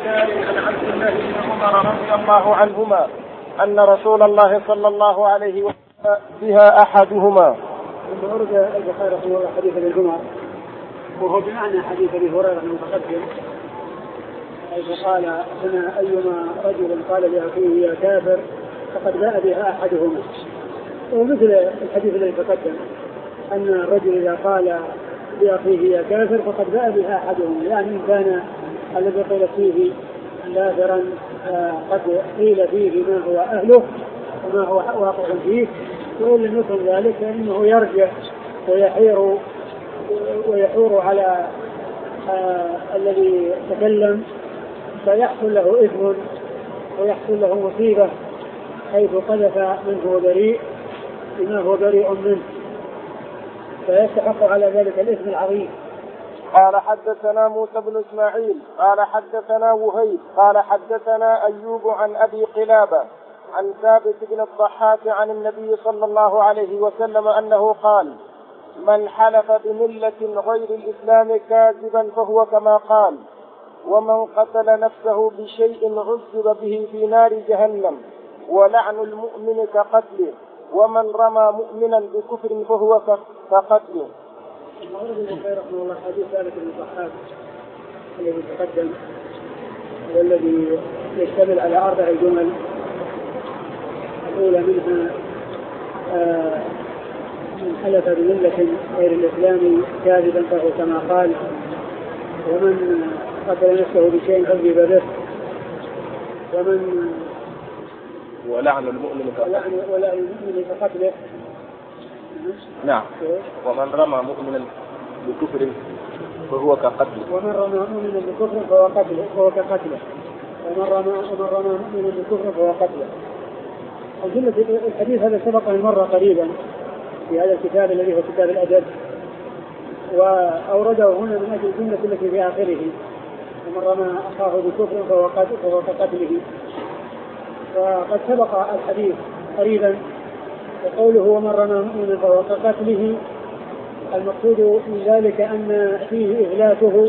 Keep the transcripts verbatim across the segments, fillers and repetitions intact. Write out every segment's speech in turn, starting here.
دينار عن عبد الله بن عمر رضي الله عنهما أن رسول الله صلى الله عليه وسلم بها أحدهما. ثم ورد البخاري رحمه الله حديث ابن عمر وهو بمعنى حديث ابي هريره المتقدم، حيث قال هنا ايما رجل قال لاخيه يا كافر فقد باء بها احدهما، ومثل الحديث الذي تقدم ان الرجل اذا قال لاخيه يا كافر فقد باء بها احدهما، يعني ان كان الذي قيل فيه كافرا قد قيل فيه ما هو اهله وما هو واقع فيه، وإن لم يكن ذلك فإنه يرجع ويحير ويحور على آه الذي تكلم، فيحصل له إثم ويحصل له مصيبة، حيث قذف منه بريء بما هو بريء منه، فيستحق على ذلك الإثم العظيم. قال حدثنا موسى بن إسماعيل قال حدثنا وهيب قال حدثنا أيوب عن أبي قلابة عن ثابت بن الضحاك عن النبي صلى الله عليه وسلم أنه قال من حلف بملة غير الإسلام كاذبا فهو كما قال، ومن قتل نفسه بشيء عذب به في نار جهنم، ولعن المؤمن كقتله، ومن رمى مؤمنا بكفر فهو كقتله. ورد البخاري رحمه الله حديث ثابت بن الضحاك الذي تقدم والذي يشتمل على أربع جمل. الأولى منها آه من حلف بملة غير الإسلام كاذبا فهو كما قال، ومن قتل نفسه بشيء عذب به، ومن ولعن المؤمن كقتله. نعم. ومن رمى مؤمنا بكفر فهو كقتله. ومن رمى مؤمنا بكفر فهو قتله فهو كقتله. ومن رمى ومن رمى مؤمنا بكفر فهو قتله. الحديث هذا سبق مرة قريبا في هذا الكتاب الذي هو كتاب الأدب، وأورده هنا من أجل الجملة التي في آخره ومن رمى أخاه بكفر فهو كقتله. وقد سبق الحديث قريبا وقوله ومن رمى مؤمنا فهو كقتله، المقصود من ذلك أن فيه إهلاكه،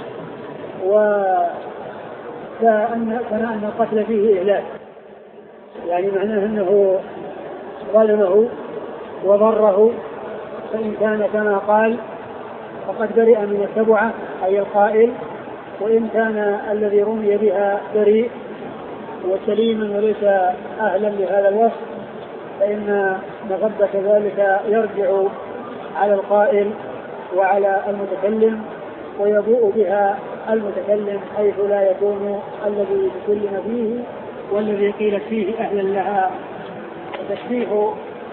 وكأن أن القتل فيه إهلاك، يعني معناه أنه ظلمه وضره، فإن كان كما قال فقد برئ من السبعة أي القائل، وإن كان الذي رمي بها بريء وسليما وليس أهلا لهذا الوصف فإن مغبة ذلك يرجع على القائل وعلى المتكلم، ويبوء بها المتكلم حيث لا يكون الذي تكلم فيه والذي قيل فيه أهلا لها. وتشبيه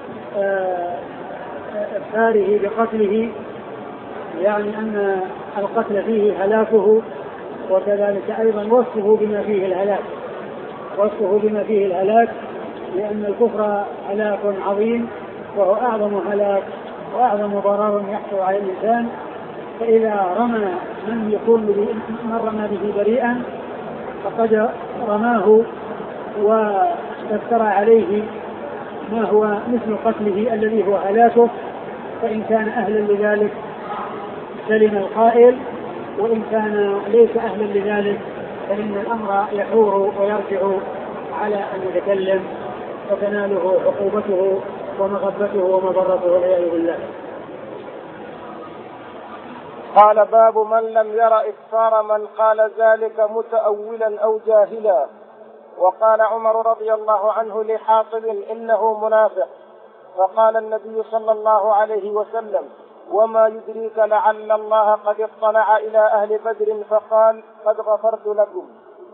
إبصاره بقتله يعني أن القتل فيه هلاكه، وكذلك أيضا وصفه بما فيه الهلاك وصفه بما فيه الهلاك لأن الكفر هلاك عظيم، وهو أعظم هلاك وأعظم ضرر يحصل على الإنسان. فإذا رمى من يكون من رمى به بريئا فقد رماه وافترى عليه ما هو مثل قتله الذي هو هلاكه، فإن كان أهلا لذلك سلم القائل، وإن كان ليس أهلا لذلك فإن الأمر يحور ويرجع على المتكلم فتناله عقوبته ومغبته ومضرته والعياذ بالله. قال باب من لم ير إكفار من قال ذلك متأولا أو جاهلا. وقال عمر رضي الله عنه لحاطب إنه منافق، فقال النبي صلى الله عليه وسلم وما يدريك لعل الله قد اطلع إلى أهل بدر فقال قد غفرت لكم.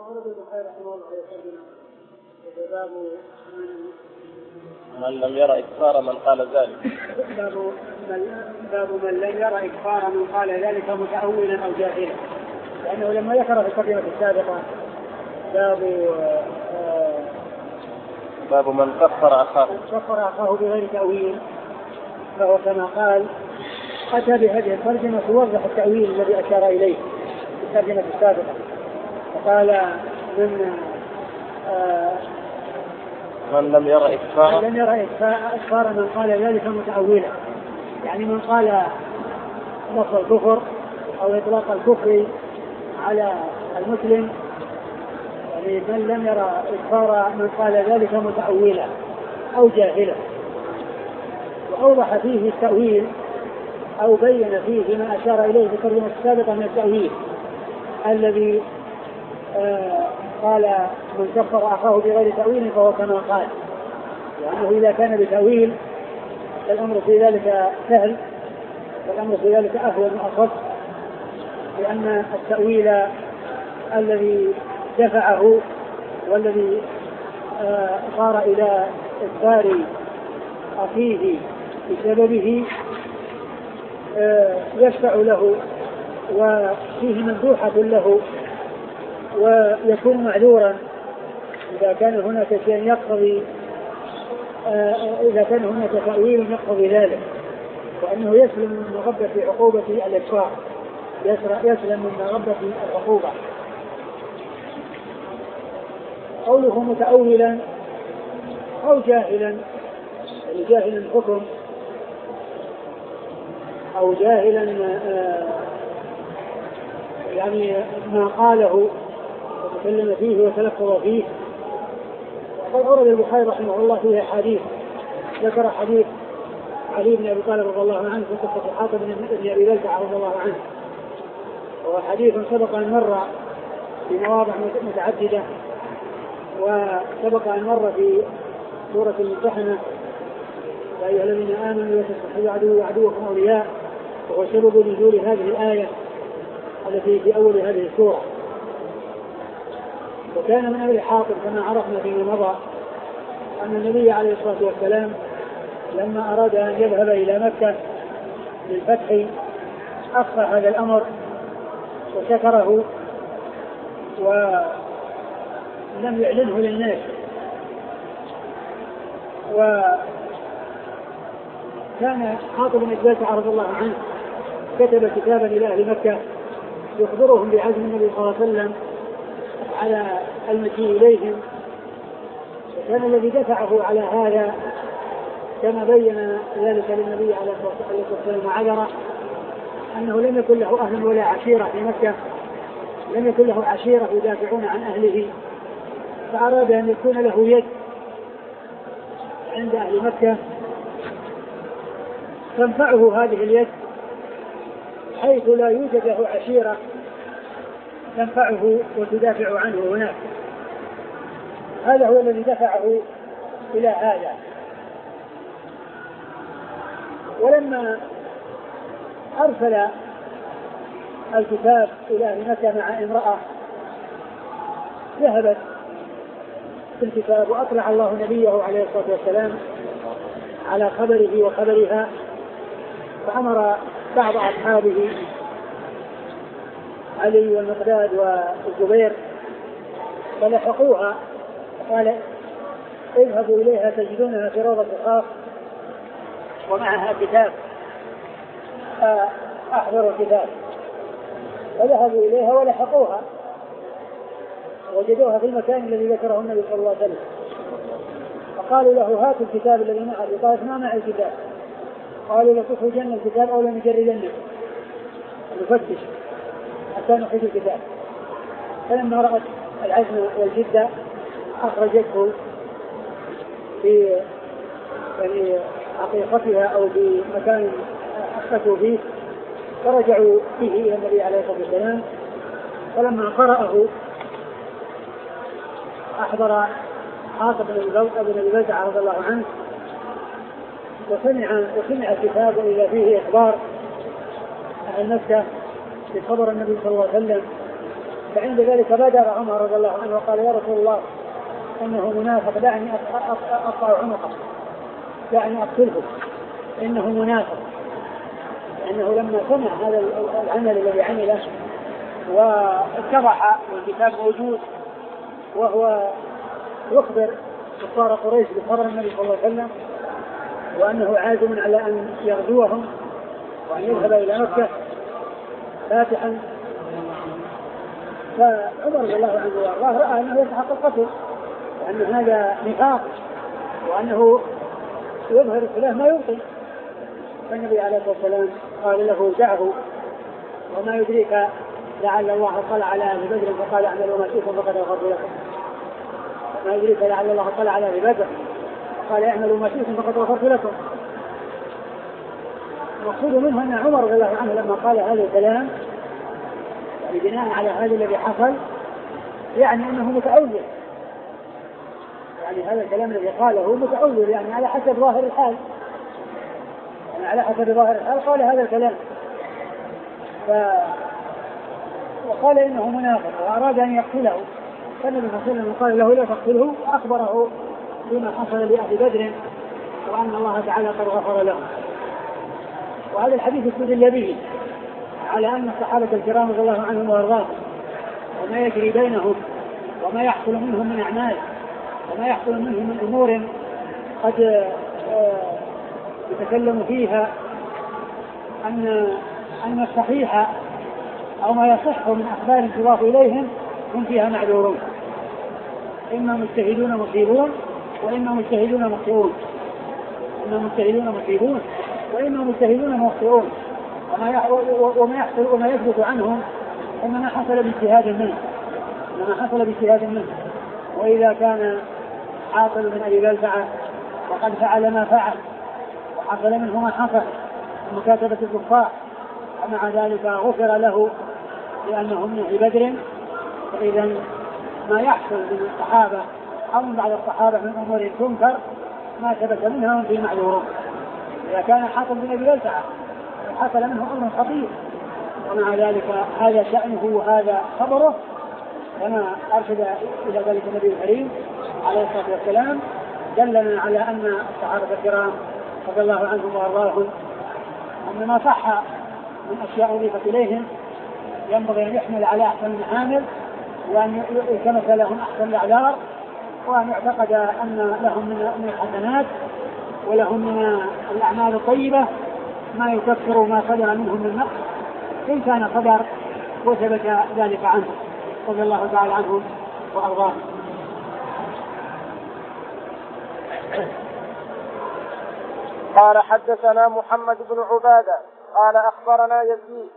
من لم يرى إكفار من قال ذلك. باب باب من لم يرى إكفار من قال ذلك متأولا أو جاهلا، لأنه لما ذكر في الترجمة السابقة باب آه باب من كفر أخاه كفر أخاه بغير تأويل، فهو كما قال أتى بهذه الترجمة توضح التأويل الذي أشار إليه في الترجمة السابقة، فقال من آه من لم يرى إكفار لم يرى إكفار من قال ذلك متأولا، يعني من قال لفظ الكفر أو إطلاق الكفر على المسلم يعني من لم يرى إكفار من قال ذلك متأولا أو جاهلا، وأوضح فيه التأويل أو بين فيه ما أشار إليه في الترجمة السابقة من التأويل الذي آه قال من كفر أخاه بغير تأويل فهو كما قال، لأنه إذا كان بتأويل فالأمر في ذلك سهل، والأمر في ذلك أهون وأخف، لأن التأويل الذي دفعه والذي آه صار إلى إكفار أخيه بسببه آه يشفع له وفيه مندوحة له ويكون معذورا إذا كان هناك شيء يقتضي آه إذا كان هناك تأويل يقتضي ذلك، وأنه يسلم من مغبة عقوبة الإكفار، يسلم من مغبة العقوبة. قوله متأولا أو جاهلا، يعني جاهلا الحكم أو جاهلا آه يعني ما قاله وتكلم فيه وتلفظ فيه. وقد أورد البخاري رحمه الله فيه حديث، ذكر حديث علي بن أبي طالب رضي الله عنه في قصة حاتم بن أبي بلتعة رضي الله عنه، وهو حديث سبق أن مر في مواضع متعددة، وسبق أن مر في سورة الممتحنة يا أيها الذين آمنوا لا تتخذوا عدوي وعدوكم أولياء، وهو سبب نزول هذه الآية التي في أول هذه السورة. وكان من أهل حاطب كما عرفنا فيما مضى أن النبي عليه الصلاة والسلام لما أراد أن يذهب إلى مكة للفتح أخفى هذا الأمر وشكره ولم يعلنه للناس، وكان حاطب بن أبي بلتعة رضي الله عنه كتب كتابا إلى أهل مكة يخبرهم بعزم النبي صلى الله عليه وسلم على المجيء إليهم، وكان الذي دفعه على هذا كما بين ذلك للنبي عليه الصلاة والسلام عذره أنه لم يكن له أهل ولا عشيرة في مكة، لم يكن له عشيرة يدافعون عن أهله، فأراد أن يكون له يد عند أهل مكة تنفعه هذه اليد حيث لا يوجد له عشيرة تنفعه وتدافع عنه هناك. هذا هو الذي دفعه إلى هذا. ولما أرسل الكتاب إلى أهل مكة مع امرأة ذهبت في الكتاب وأطلع الله نبيه عليه الصلاة والسلام على خبره وخبرها، فأمر بعض أصحابه علي والمقداد والزبير فلحقوها، قال اذهبوا إليها تجدونها في روضة الخاص ومعها كتاب أحضروا الكتاب. فذهبوا إليها ولحقوها وجدوها في المكان الذي ذكره النبي صلى الله عليه وسلم، فقالوا له هاتوا الكتاب الذي معه، قالت ما معي الكتاب. قالوا لتخرجن الكتاب أو لنجردنه نفتش حتى نخرج الكتاب. فلما رأت العزم والجدة أخرجته في يعني حقيقتها أو في مكان أخذته فيه، فرجعوا فيه إلى النبي عليه الصلاة والسلام. فلما قرأه أحضر حاطب بن أبي بلتعة رضي الله عنه وسمع وسمع الكتاب وإذا فيه إخبار عن مكة بخبر النبي صلى الله عليه وسلم. فعند ذلك بادر عمر رضي الله عنه وقال يا رسول الله إنه منافق، دعني أقطع عنقه، دعني أقتله، إنه منافق. لأنه لما سمع هذا العمل الذي عمله واتضح والكتاب موجود وهو يخبر كفار قريش بخبر النبي صلى الله عليه وسلم وأنه عازم على أن يغزوهم وأن يذهب إلى مكة فاتحا، فعمر رضي الله عنه وارضاه رأى أنه يستحق القتل وأن هذا نفاق وأنه يظهر الخلاف ما يبطل. فالنبي عليه الصلاة والسلام قال له دعه وما يدريك لعل الله اطلع على أهل بدر فقال اعملوا ما شئتم فقد غفرت لكم. ما يدريك لعل الله اطلع على أهل بدر قال اعملوا ما شئتم فقد غفرت لكم. المقصود منه ان عمر رضي الله عنه لما قال هذا الكلام يعني بناء على هذا الذي حصل يعني انه متأول، يعني هذا الكلام الذي قاله متأول يعني على حسب ظاهر الحال، يعني على حسب ظاهر الحال قال هذا الكلام. ف... وقال انه منافق واراد ان يقتله، فالنبي صلى الله عليه وسلم قال له لا تقتله واخبره بما حصل لأهل بدر وان الله تعالى قد غفر لهم. وهذا الحديث استدل به على ان الصحابه الكرام رضي الله عنهم وارضاهم وما يجري بينهم وما يحصل منهم من اعمال وما يحصل منهم من امور قد يتكلم فيها ان ان الصحيح او ما يصح من اخبار تضاف اليهم هم فيها معذورون، اما مجتهدون مصيبون واما مجتهدون مخطئون، اما مجتهدون مصيبون واما مجتهدون مخطئون. وما يحصل وما يثبت عنهم انما حصل باجتهاد منه انما حصل باجتهاد منه. واذا كان حاصل من ابي بلتعه وقد فعل ما فعل وحصل منه ما حصل مكاتبه الكفار ومع ذلك غفر له لانه من اهل بدر، فاذا ما يحصل من الصحابه او من بعض الصحابه من امور تنكر ما ثبت منها في معذورون. اذا كان حاصل من ابي بلتعه حصل منه امر خطير ومع ذلك هذا شأنه وهذا خبره كما أرشد إلى ذلك النبي الكريم عليه الصلاة والسلام، دلنا على أن الصحابة الكرام رضي الله عنهم وأرضاهم أن ما صح من أشياء أضيفت إليهم ينبغي أن يحمل على أحسن المحامل وأن يلتمس لهم أحسن الأعذار وأن يعتقد أن لهم من الحسنات ولهم من الأعمال الطيبة ما يكفر ما صدر منهم من نقص إن كان صدر وثبت ذلك عنه رضي الله تعالى عنهم وأرضاهم. قال حدثنا محمد بن عبادة قال أخبرنا يزيد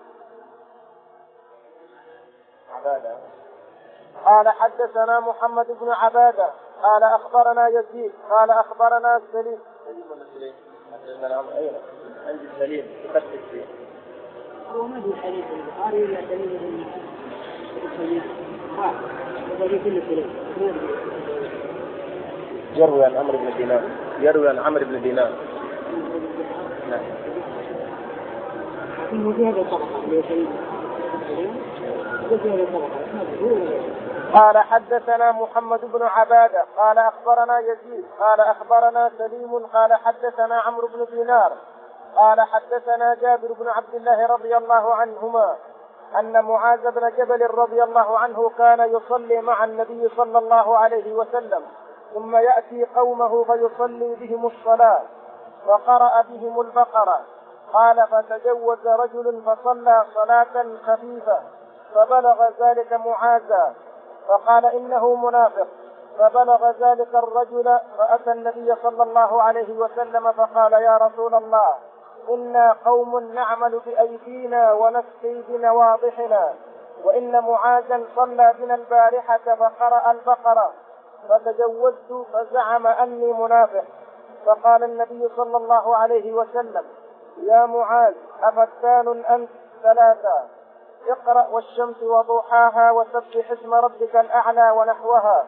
عبادة قال حدثنا محمد بن عبادة قال أخبرنا يزيد قال أخبرنا سليم سليم ولا سليم حدثنا الأمر أيضا عندي سليم يفتش فيه هو ما هو حديث البخاري إلا سليم بن سليم ها وبقي كل سليم يروي عن عمرو بن دينار يروي عن عمرو بن دينار نعم لكن في هذا الطبقة اللي سليم في هذا الطبقة. قال حدثنا محمد بن عبادة قال أخبرنا يزيد قال أخبرنا سليم قال حدثنا عمرو بن دينار قال حدثنا جابر بن عبد الله رضي الله عنهما أن معاذ بن جبل رضي الله عنه كان يصلي مع النبي صلى الله عليه وسلم ثم يأتي قومه فيصلي بهم الصلاة فقرأ بهم البقرة قال فتجوز رجل فصلى صلاة خفيفة فبلغ ذلك معاذا فقال إنه منافق فبلغ ذلك الرجل فأتى النبي صلى الله عليه وسلم فقال يا رسول الله إنا قوم نعمل بأيدينا ونسقي بنواضحنا وإن معاذا صلى بنا البارحة فقرأ البقرة فتجوزت فزعم أني منافق فقال النبي صلى الله عليه وسلم يا معاذ أفتان أنت ثلاثة اقرأ والشمس وضحاها وسبح اسم ربك الأعلى ونحوها.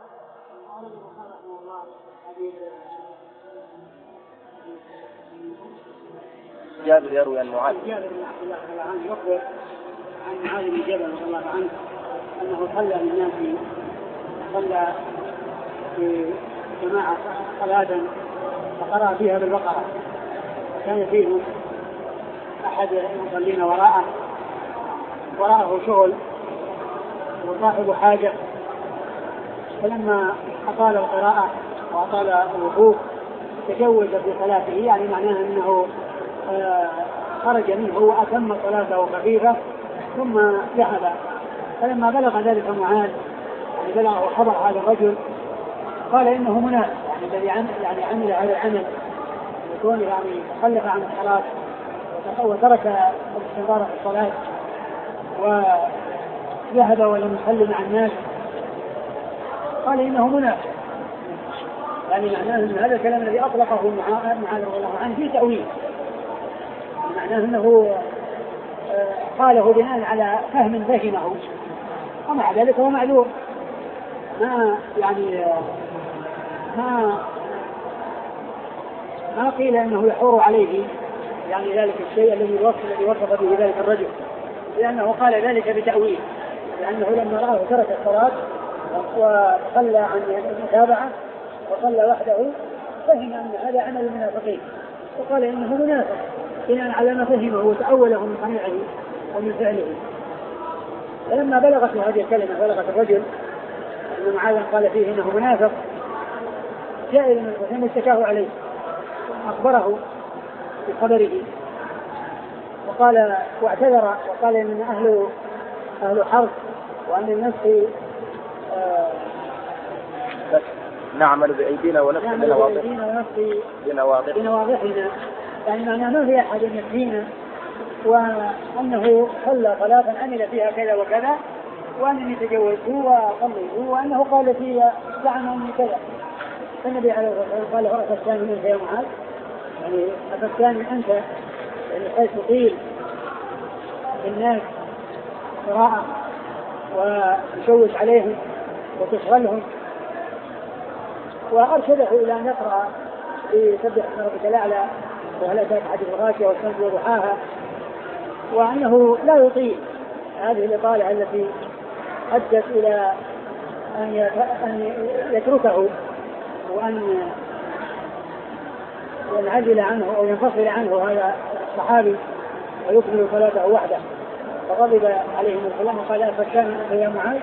جابر يروي عن معاذ جابر بن عبد الله رضي الله عنه يخبر عن معاذ بن جبل رضي الله عنه أنه صلى للناس صلى في جماعة صلاة فقرأ فيها بالبقرة وكان فيهم أحد المصلين وراءه وراءه شغل وصاحب حاجة فلما أطال القراءة وأطال الوقوف تجوز في صلاته يعني معناه أنه خرج منه وأتم صلاته خفيفة ثم ذهب. فلما بلغ ذلك معاذ يعني بلغه خبر هذا الرجل قال إنه منافق يعني الذي يعني عمل هذا العمل يكون يعني تخلف عن الصلاة وترك الاستمرار في الصلاة ذهب ولم يصلي مع الناس قال إنه منافق. يعني معناه أن هذا الكلام الذي أطلقه معاذ رضي الله عنه فيه تأويل، معناه أنه قاله بناء على فهم فهمه، ومع ذلك هو معذور. ما يعني ما ما قيل انه يحور عليه يعني ذلك الشيء الذي وصف الذي وصف به ذلك الرجل، لانه قال ذلك بتأويل، لانه لما رآه ترك الصلاة وصلى عن المتابعة وصلى وحده فهم ان هذا عمل المنافقين، وقال انه منافق بناء على ما فهمه وتأوله من صنيعه ومن فعله. فلما بلغت هذه الكلمة بلغت الرجل أن معاذ قال فيه إنه منافق، جاء إلى الرسول اشتكاه عليه، أخبره بخبره وقال واعتذر وقال إن أهل أهل حرب وأن النفس آه نعمل بأيدينا ونفسي بنواضحنا، يعني معناه ما في أحد يكفينا، وأنه صلى صلاة عمل فيها كذا وكذا، وأنني تجوزته وصليته، وأنه قال فيها زعم أني كذا. فالنبي عليه الصلاة والسلام قال له أفتاني منك يا معاذ، يعني أفتاني أنت يعني حيث تطيل الناس قراءة وتشوش عليهم وتشغلهم. وأرشده إلى أن يقرأ بسبح اسم ربك الأعلى وهل أتاك حديث الغاشية والشمس وضحاها، وأنه لا يطيل هذه الإطالة التي أدت إلى أن يتركه وأن ينعزل عنه أو ينفصل عنه هذا الصحابي ويكمل صلاته وحده. فغضب عليهم السلام وقال أفتان يا معاذ،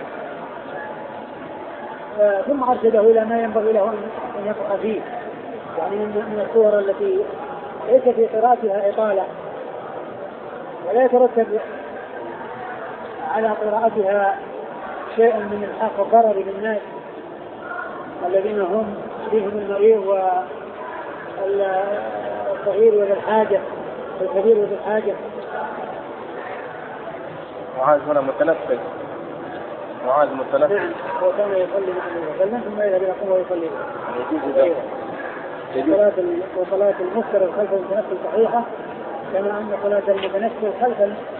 ثم أرشده إلى ما ينبغي له أن يقرأ فيه، يعني من الصور التي ليس في قراءتها إطالة ولا يترتب على قراءتها شيء من الحق والضرر بالناس الذين هم فيهم المريض والصغير وذا الحاجة والكبير وذا الحاجة. معاذ هنا متنفس، معاذ متنفس. نعم، هو كان يصلي مع النبي صلى الله عليه وسلم ثم إذا بيقوم ويصلي. صلاة وصلاة المفترض خلف المتنفس صحيحة، كما أن صلاة المتنفس خلف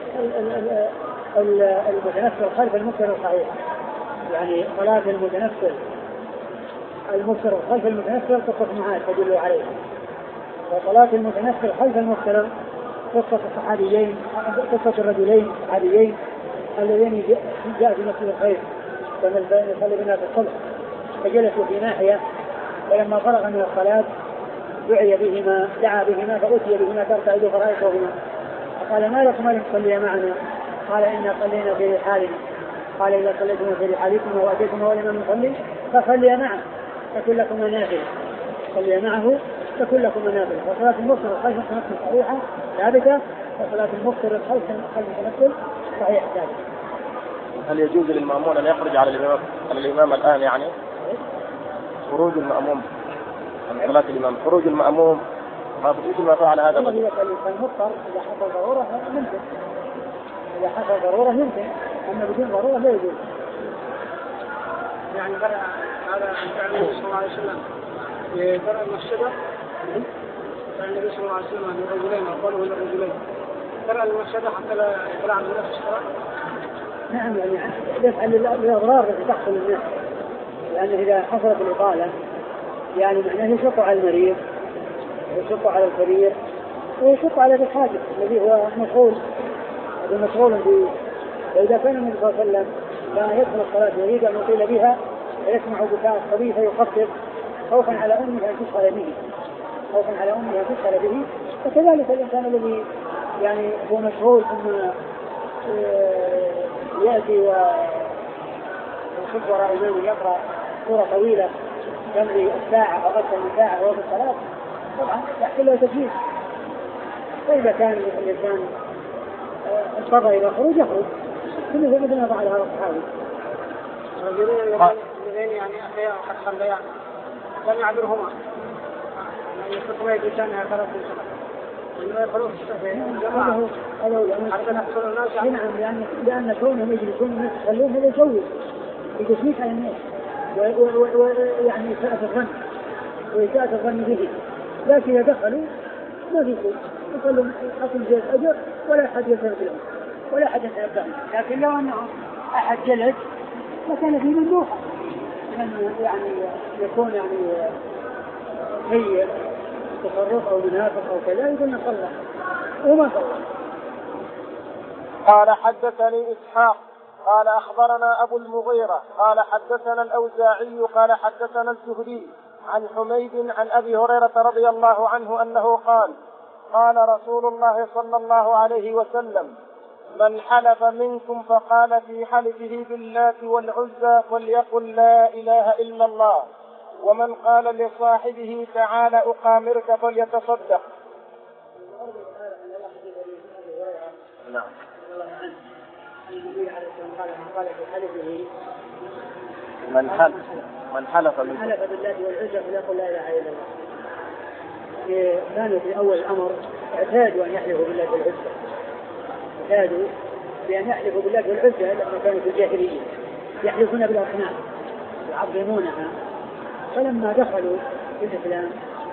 المتنفس خلف المفترض صحيحة. يعني صلاة المتنفس المفترض خلف المتنفس قصة معاذ تدل عليه، وصلاة المتنفس خلف المفترض قصة الصحابيين قصة الرجلين الصحابيين اللذين جاء في مسجد الخير كما يصلي بنا في الصبح، فجلسوا في ناحية، ولما فرغ من الصلاة دعي بهما دعا بهما فأتي بهما ترتعد فرائصهما، فقال ما لكم أن تصلي معنا؟ قال إنا صلينا في رحالنا. قال إذا صليتم في رحالكم وأتيتم ولم نصلي فصلي معه فكن لكم نافلة، صلي معه فكن لكم نافلة. وصلاة المفترض خلف المتنفس صحيحة ثابتة، وصلاة المفترض خلف المتنفس صحيحة ثابتة. هل يجوز للمأمون أن يخرج على الإمام على الإمام الآن؟ يعني خروج المأموم عن صلاة الإمام، خروج المأموم ما بقيت ما فعل هذا الذي يسأل المضطر إذا حصل ضرورة ممكن، إذا حصل ضرورة ممكن، أما بدون ضرورة لا يجوز. يعني قرأ هذا عن فعل النبي صلى الله عليه وسلم قرأ المسجد، فعل النبي صلى الله عليه وسلم للرجلين وقالوا للرجلين قرأ المسجد حتى لا يقرأ عن نفس الصلاة. نعم، يعني يفعل الأضرار التي تحصل للناس، لأنه إذا حصلت الإطالة يعني معناه يشق على المريض ويشق على الكبير ويشق على الحاجة الذي هو مشغول هذا مشغول به. فإذا كان النبي صلى الله عليه وسلم لا يدخل الصلاة يريد أن يطيل بها ويسمع بكاء الصبي فيخفف خوفا على أمه أن تشغل به خوفا على أمه أن تشغل به فكذلك الإنسان الذي يعني هو مشغول ثم يأتي ويشق وراء إمامه يقرأ سورة طويلة تمضي الساعة أو أكثر من ساعة وهو في الصلاة، طبعا يحصل له تكليف. فإذا كان الإنسان اضطر إلى خروج يخرج مثل مثل ما فعل هذا الصحابي. الرجلين يعني أحياء قد صليا لم يعبرهما، يعني يستطيع بلسانها ثلاث سنة إنه يدخلون في الجماعة حتى نحصل الناس. نعم، لأن لأن كونهم يجلسون يخلون هذا يسوي يجلسون على الناس ويعني إساءة الظن وإساءة الظن به، لكن إذا دخلوا ما في شيء يقولون حصل زي الأجر ولا أحد يسرق لهم ولا أحد يتعبهم. لكن لو أنه أحد جلس لكان فيه مندوحة أنه يعني يكون يعني هي تصرف أو منافق أو كذا يقول نصلح وما صلح. قال حدثني إسحاق قال أخبرنا أبو المغيرة قال حدثنا الأوزاعي قال حدثنا الزهري عن حميد عن أبي هريرة رضي الله عنه أنه قال قال رسول الله صلى الله عليه وسلم من حلف منكم فقال في حلفه باللات والعزى فليقل لا إله إلا الله، ومن قال لصاحبه تعال أقامرك فليتصدق. نعم. من حلف من حلف من حلف بالله والعزى فليقل لا إله إلا الله. كانوا في أول الأمر اعتادوا أن يحلفوا بالله والعزى، اعتادوا بأن يحلفوا بالله والعزى لما كانوا في الجاهلية يحلفون بالأصنام يعظمونها. فلما دخلوا في الإسلام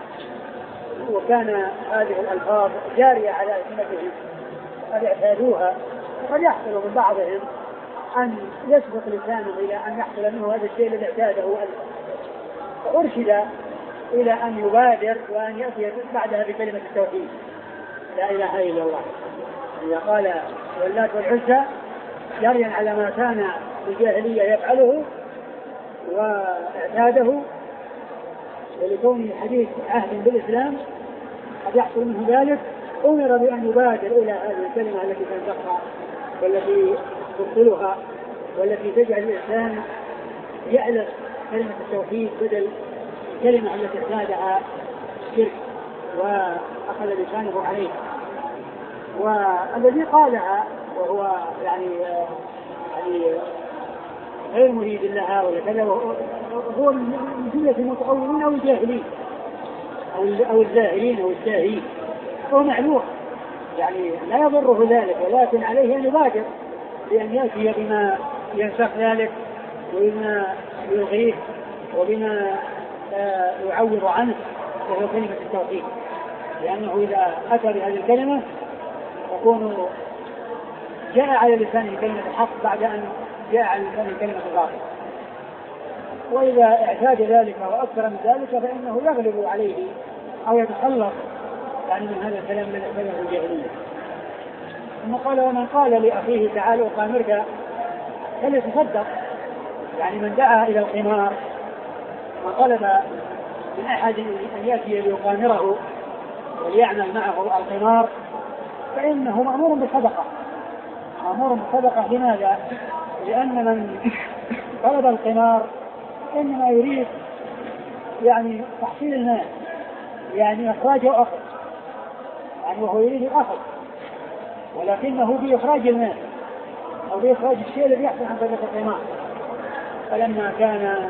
وكان هذه الألفاظ جارية على ألسنتهم قد اعتادوها، وقد يحصل من بعضهم أن يسبق لسانه إلى أن يحصل منه هذا الشيء الذي اعتاده ألفا، فأرشد إلى أن يبادر وأن يأتي بعدها بكلمة التوحيد لا إله إلا الله. إذا قال واللات والعزى جاريا على ما كان في الجاهلية يفعله واعتاده، ولكون حديث عهد بالإسلام قد يحصل منه ذلك، أمر بأن يبادر إلى هذه الكلمة التي تنتقها والتي تبطلها والتي تجعل الإنسان يعلق كلمة التوحيد بدل الكلمة التي اعتادها شرك وأخذ لسانه عليها. والذي قالها وهو يعني يعني غير مريد لها وكذا هو من جملة المتأولين أو الجاهلين أو الزاهرين أو الساهين، هو معلوم يعني لا يضره ذلك، ولكن عليه أن يبادر بأن يأتي بما ينسخ ذلك وبما يلغيه وبما يعوض عنه، وهو كلمة التوحيد، لأنه إذا أتى بهذه الكلمة يكون جاء على لسانه كلمة الحق بعد أن جاء على لسانه كلمة الباطل. وإذا اعتاد ذلك وأكثر من ذلك فإنه يغلب عليه أو يتخلص يعني من هذا الكلام الذي اعتاده الجاهلية. ثم قال ومن قال لأخيه تعال أقامرك فليتصدق، يعني من دعا إلى القمار وطلب من أحد أن يأتي ليقامره وليعمل معه القمار فإنه مأمور بالصدقة. مأمور بالصدقة لماذا؟ لأن من طلب القمار إنما يريد يعني تحصيل المال، يعني إخراج وأخذ، يعني وهو يريد الأخذ ولكنه بإخراج المال أو بإخراج الشيء الذي يحصل عن طريق القمار. فلما كان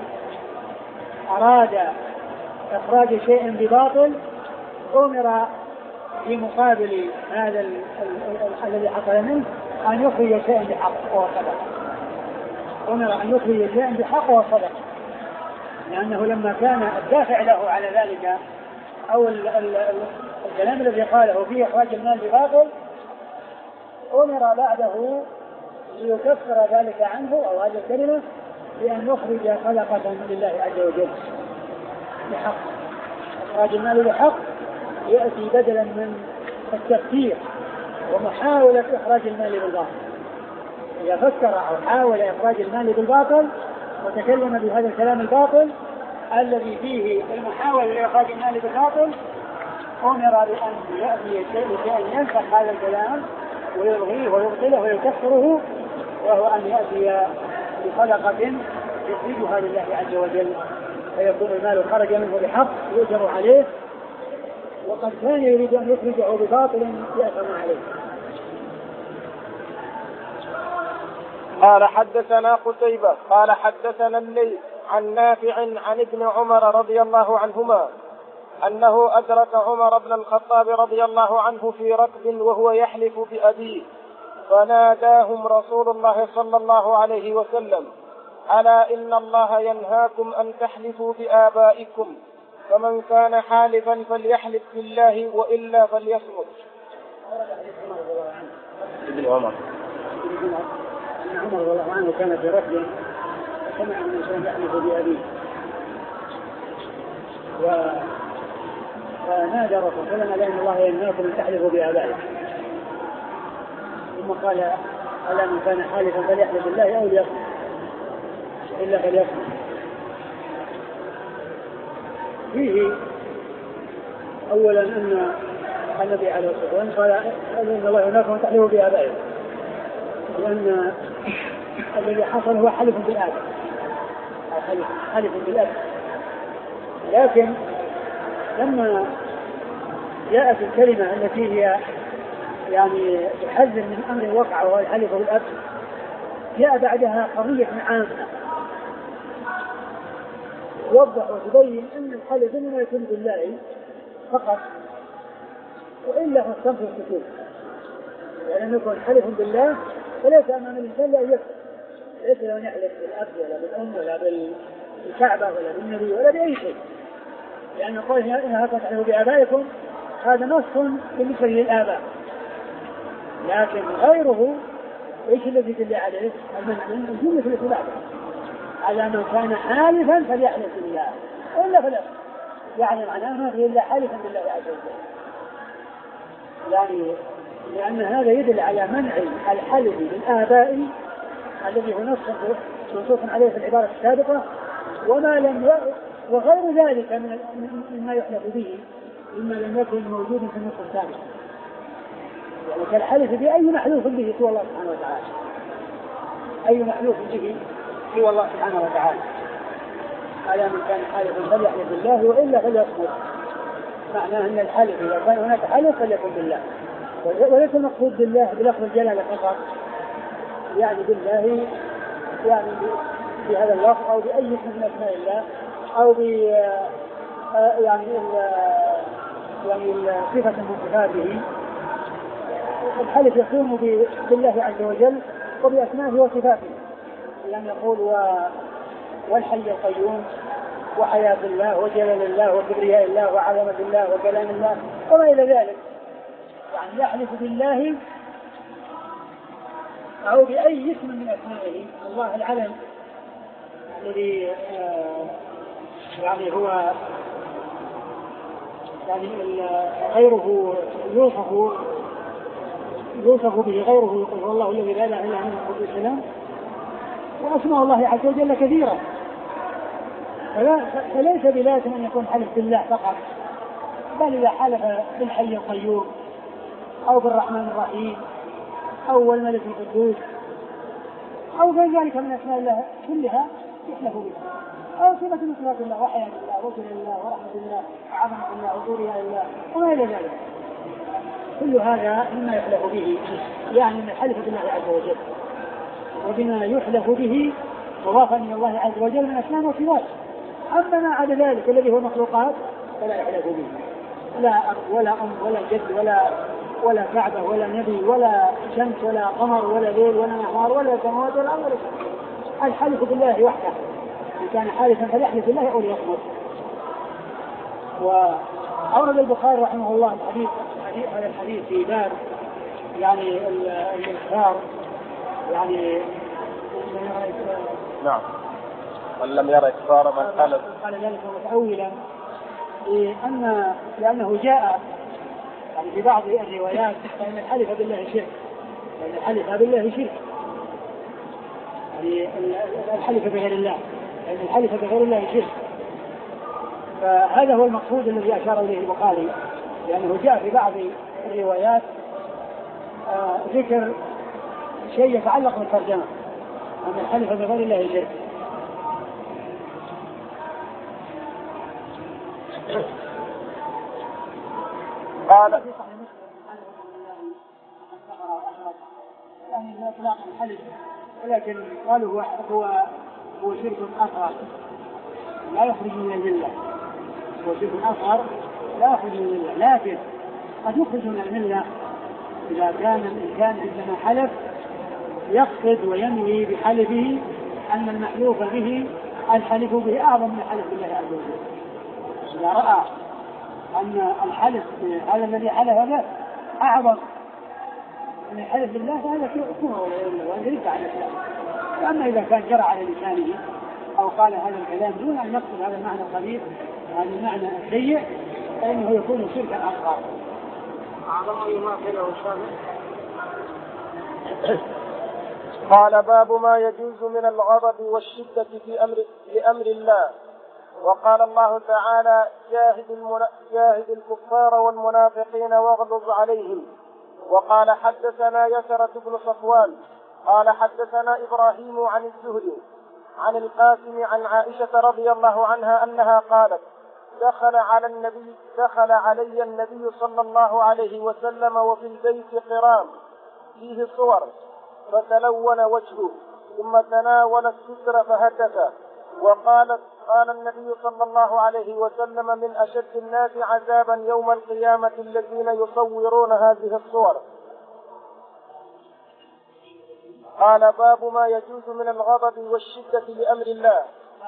أراد إخراج شيء بباطل أمر في مقابل هذا الذي حصل منه أن يخرج شيئا بحق وصدق. أمر أن يخرج شيئا بحق وصدق، لأنه لما كان الدافع له على ذلك أو الكلام الذي قاله فيه إخراج المال بباطل أمر بعده ليكفر ذلك عنه أو هذه الكلمة بأن يخرج صدقة لله عز وجل بحق. إخراج المال بحق يأتي بدلا من التفكير ومحاولة إخراج المال بالباطل. إذا فكر أو حاول إخراج المال بالباطل وتكلم بهذا الكلام الباطل الذي فيه المحاولة لإخراج المال بالباطل أمر بأن يأتي شيء ينسخ هذا الكلام ويلغيه ويبطله ويكفره، وهو أن يأتي بصدقة يخرجها لله عز وجل فيكون المال خرج منه بحق يؤجر عليه، وقد كان يريد أن يخرجه بباطل يأثم عليه. قال حدثنا قتيبة قال حدثنا الليث عن نافع عن ابن عمر رضي الله عنهما أنه أدرك عمر بن الخطاب رضي الله عنه في ركب وهو يحلف بأبيه، فناداهم رسول الله صلى الله عليه وسلم: ألا إن الله ينهاكم أن تحلفوا بآبائكم، فمن كان حالفا فليحلف بالله وإلا فليصمت. ابن عمر أن عمر رضي الله عنه كان في ركب سمع من إنسان يحلف بأبيه، فنادى رسول الله: ألا إن الله ينهاكم أن تحلفوا بآبائكم. ثم قال: ألا من كان حالفا فليحلف بالله أو ليصمت إلا فليصمت. فيه أولا أن النبي عليه الصلاة والسلام قال: إن الله ينهاكم أن تحلفوا بآبائكم، لأن الذي حصل هو حلف بالآب، حلف بالآب. لكن لما جاءت الكلمة التي هي يعني تحذر من أمر وقع وهو الحلف بالآب، جاء بعدها قضية عامة توضح وتبين أن الحلف إنما يكون بالله فقط، وإلا فالصمت والسكوت. يعني أن يكون حلف بالله فليس أمام الإنسان لا يكفر، ليس له يحلف بالأب ولا بالأم ولا بالكعبة ولا بالنبي ولا بأي شيء، لأن قول إنها تحلفوا بآبائكم هذا نص بالنسبة للآباء، لكن غيره إيش الذي يدل عليه؟ من جملة الإخلاق على من كان حالفا فليحلف بالله وإلا فلا، يعني معناه ما في إلا حالفا بالله عز وجل، يعني لأن هذا يدل على منع الحلف بالآباء الذي هو نص منصوص عليه في العبارة السابقة، وما لم ي... وغير ذلك من مما يحلف به مما لم يكن موجود في النص السابق، يعني كالحلف بأي محلوف به سوى الله سبحانه وتعالى، أي محلوف به سوى الله سبحانه وتعالى. على من كان حالفا فليحلف بالله وإلا فليصمت، معناه أن الحلف إذا كان هناك حلف فليكن بالله، وليس المقصود بالله بلفظ الجلالة فقط، يعني بالله يعني بهذا اللفظ أو بأي اسم من أسماء الله أو ب يعني يعني صفة من صفاته. الحلف يكون بالله عز وجل وبأسمائه وصفاته، يعني يقول والحي القيوم وحياة الله وجلال الله وكبرياء الله وعظمة الله وكلام الله وما إلى ذلك، يعني يحلف بالله أو بأي اسم من أسمائه. الله العلم الذي يعني هو يعني غيره يوصف يوصف به غيره، يقول الله الذي لا إله إلا هو الحي القيوم، وأسماء الله عز وجل كثيرة، فليس بلازم أن يكون حلف بالله فقط، بل إذا حلف بالحي القيوم أو بالرحمن الرحيم أو الملك القدوس أو غير ذلك من أسماء الله كلها يحلف بها، أو صفة من صفات الله وحياة الله وجلال الله ورحمة الله وعظمة الله وكبرياء الله وما إلى ذلك، كل هذا مما يحلف به، يعني من الحلف بالله عز وجل وبما يحلف به مضافا إلى الله عز وجل من أسماء وصفات. أما ما عدا ذلك الذي هو مخلوقات فلا يحلف به، لا أب ولا أم ولا جد ولا ولا كعبة ولا نبي ولا شمس ولا قمر ولا ليل ولا نهار ولا سماوات ولا أرض. الحلف بالله وحده، إن كان حالفا فليحلف بالله أو ليصمت. وأورد البخاري رحمه الله الحديث هذا الحديث في باب يعني الإنكار، يعني نعم من لم يرى إكثار من حلف قال ذلك متأولا لأن لأنه جاء يعني في بعض الروايات فإن الحلف بالله شرك، فإن الحلف بالله شرك، يعني الحلف بغير الله، لأن الحلف بغير الله شرك. فهذا هو المقصود الذي أشار إليه البخاري، لأنه جاء في بعض الروايات آه ذكر شيء يتعلق بالترجمة أن الحلف بغير الله شرك. قال في صحيح مسلم يعني لا إطلاق الحلف، ولكن قالوا هو هو هو شرك أصغر لا يخرج من الملة، هو شرك أصغر لا يخرج من الملة، لكن قد يخرج من الملة إذا كان الإنسان عندما حلف يقصد وينوي بحلفه أن المحلوف به الحلف به أعظم من الحلف بالله عز وجل. إذا رأى أن الحلف هذا الذي حلف به أعظم من الحلف بالله فهذا كفر وأن يرد على الإسلام. وأما إذا كان جرى على لسانه أو قال هذا الكلام دون أن يقصد هذا المعنى الخبيث هذا المعنى السيء فإنه يكون شركا أصغر. أعظم ما قاله الشافعي. قال باب ما يجوز من الغضب والشدة في أمر لأمر الله. وقال الله تعالى جاهد, المنا... جاهد الكفار والمنافقين واغلظ عليهم. وقال حدثنا يسرة بن صفوان قال حدثنا إبراهيم عن الزهري عن القاسم عن عائشة رضي الله عنها أنها قالت دخل على النبي دخل علي النبي صلى الله عليه وسلم وفي البيت قرام فيه صور فتلون وجهه ثم تناول الستر فهتك. وقالت قال النبي صلى الله عليه وسلم من أشد الناس عذابا يوم القيامة الذين يصورون هذه الصور. قال باب ما يجوز من الغضب والشدة لأمر الله.